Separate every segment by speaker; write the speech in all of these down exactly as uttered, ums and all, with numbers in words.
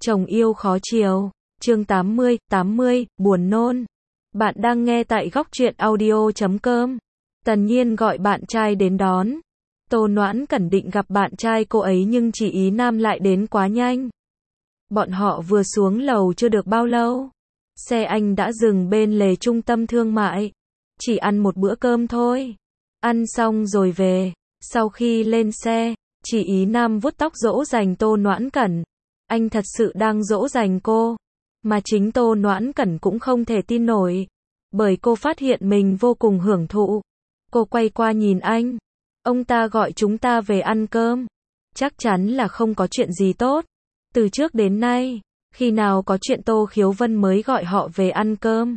Speaker 1: Chồng yêu khó chiều. Chương tám mươi, tám mươi, buồn nôn. Bạn đang nghe tại góc truyện audio chấm com. Tần Nhiên gọi bạn trai đến đón. Tô Noãn Cẩn định gặp bạn trai cô ấy nhưng chị Ý Nam lại đến quá nhanh. Bọn họ vừa xuống lầu chưa được bao lâu. Xe anh đã dừng bên lề trung tâm thương mại. Chỉ ăn một bữa cơm thôi. Ăn xong rồi về. Sau khi lên xe, chị Ý Nam vuốt tóc dỗ dành Tô Noãn Cẩn. Anh thật sự đang dỗ dành cô. Mà chính Tô Noãn Cẩn cũng không thể tin nổi. Bởi cô phát hiện mình vô cùng hưởng thụ. Cô quay qua nhìn anh. Ông ta gọi chúng ta về ăn cơm. Chắc chắn là không có chuyện gì tốt. Từ trước đến nay, khi nào có chuyện Tô Khiếu Vân mới gọi họ về ăn cơm.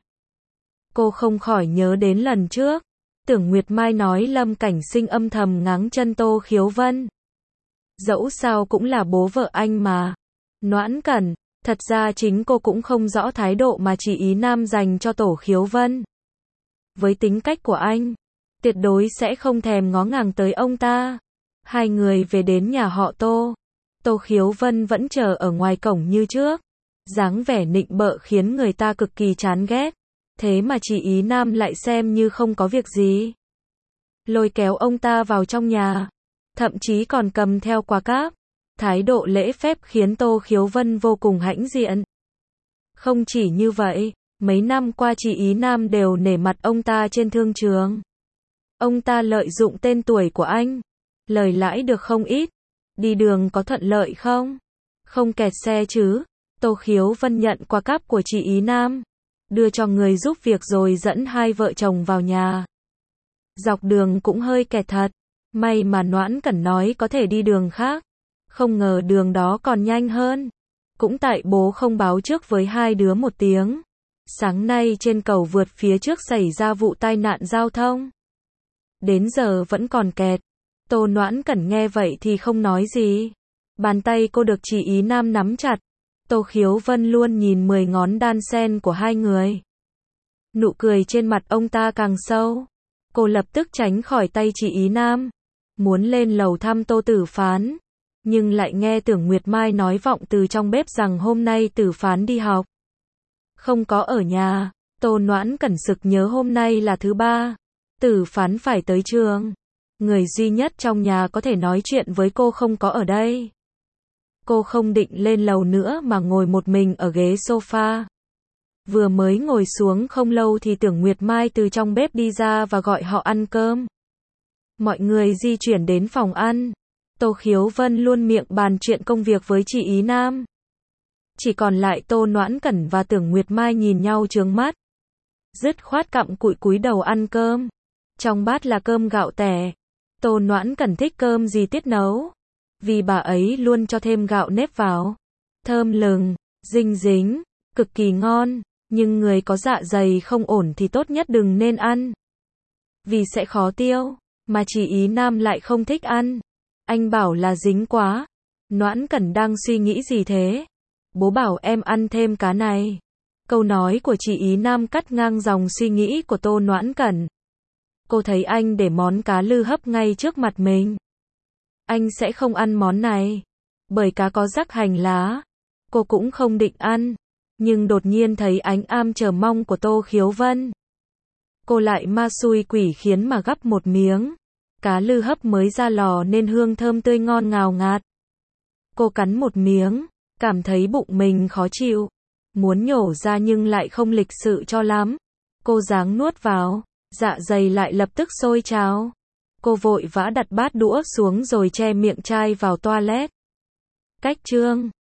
Speaker 1: Cô không khỏi nhớ đến lần trước. Tưởng Nguyệt Mai nói Lâm Cảnh Sinh âm thầm ngáng chân Tô Khiếu Vân. Dẫu sao cũng là bố vợ anh mà. Noãn Cẩn, thật ra chính cô cũng không rõ thái độ mà chị Ý Nam dành cho Tô Khiếu Vân. Với tính cách của anh, tuyệt đối sẽ không thèm ngó ngàng tới ông ta. Hai người về đến nhà họ Tô. Tô Khiếu Vân vẫn chờ ở ngoài cổng như trước. Dáng vẻ nịnh bợ khiến người ta cực kỳ chán ghét. Thế mà chị Ý Nam lại xem như không có việc gì. Lôi kéo ông ta vào trong nhà. Thậm chí còn cầm theo quà cáp. Thái độ lễ phép khiến Tô Khiếu Vân vô cùng hãnh diện. Không chỉ như vậy, mấy năm qua chị Ý Nam đều nể mặt ông ta trên thương trường. Ông ta lợi dụng tên tuổi của anh. Lời lãi được không ít. Đi đường có thuận lợi không? Không kẹt xe chứ? Tô Khiếu Vân nhận quà cáp của chị Ý Nam. Đưa cho người giúp việc rồi dẫn hai vợ chồng vào nhà. Dọc đường cũng hơi kẹt thật. May mà Noãn Cẩn nói có thể đi đường khác. Không ngờ đường đó còn nhanh hơn. Cũng tại bố không báo trước với hai đứa một tiếng. Sáng nay trên cầu vượt phía trước xảy ra vụ tai nạn giao thông. Đến giờ vẫn còn kẹt. Tô Noãn Cẩn nghe vậy thì không nói gì. Bàn tay cô được chị Ý Nam nắm chặt. Tô Khiếu Vân luôn nhìn mười ngón đan sen của hai người. Nụ cười trên mặt ông ta càng sâu. Cô lập tức tránh khỏi tay chị Ý Nam. Muốn lên lầu thăm Tô Tử Phán. Nhưng lại nghe Tưởng Nguyệt Mai nói vọng từ trong bếp rằng hôm nay Tử Phán đi học. Không có ở nhà. Tô Noãn Cẩn sực nhớ hôm nay là thứ ba. Tử Phán phải tới trường. Người duy nhất trong nhà có thể nói chuyện với cô không có ở đây. Cô không định lên lầu nữa mà ngồi một mình ở ghế sofa. Vừa mới ngồi xuống không lâu thì Tưởng Nguyệt Mai từ trong bếp đi ra và gọi họ ăn cơm. Mọi người di chuyển đến phòng ăn. Tô Khiếu Vân luôn miệng bàn chuyện công việc với chị Ý Nam. Chỉ còn lại Tô Noãn Cẩn và Tưởng Nguyệt Mai nhìn nhau trướng mắt. Dứt khoát cặm cụi cúi đầu ăn cơm. Trong bát là cơm gạo tẻ. Tô Noãn Cẩn thích cơm gì tiết nấu. Vì bà ấy luôn cho thêm gạo nếp vào. Thơm lừng, dinh dính, cực kỳ ngon. Nhưng người có dạ dày không ổn thì tốt nhất đừng nên ăn. Vì sẽ khó tiêu. Mà chị Ý Nam lại không thích ăn. Anh bảo là dính quá. Noãn Cẩn đang suy nghĩ gì thế? Bố bảo em ăn thêm cá này. Câu nói của chị Ý Nam cắt ngang dòng suy nghĩ của Tô Noãn Cẩn. Cô thấy anh để món cá lư hấp ngay trước mặt mình. Anh sẽ không ăn món này. Bởi cá có rắc hành lá. Cô cũng không định ăn. Nhưng đột nhiên thấy ánh am chờ mong của Tô Khiếu Vân. Cô lại ma xui quỷ khiến mà gắp một miếng. Cá lư hấp mới ra lò nên hương thơm tươi ngon ngào ngạt. Cô cắn một miếng. Cảm thấy bụng mình khó chịu. Muốn nhổ ra nhưng lại không lịch sự cho lắm. Cô ráng nuốt vào. Dạ dày lại lập tức sôi trào. Cô vội vã đặt bát đũa xuống rồi che miệng chai vào toilet. Cách chương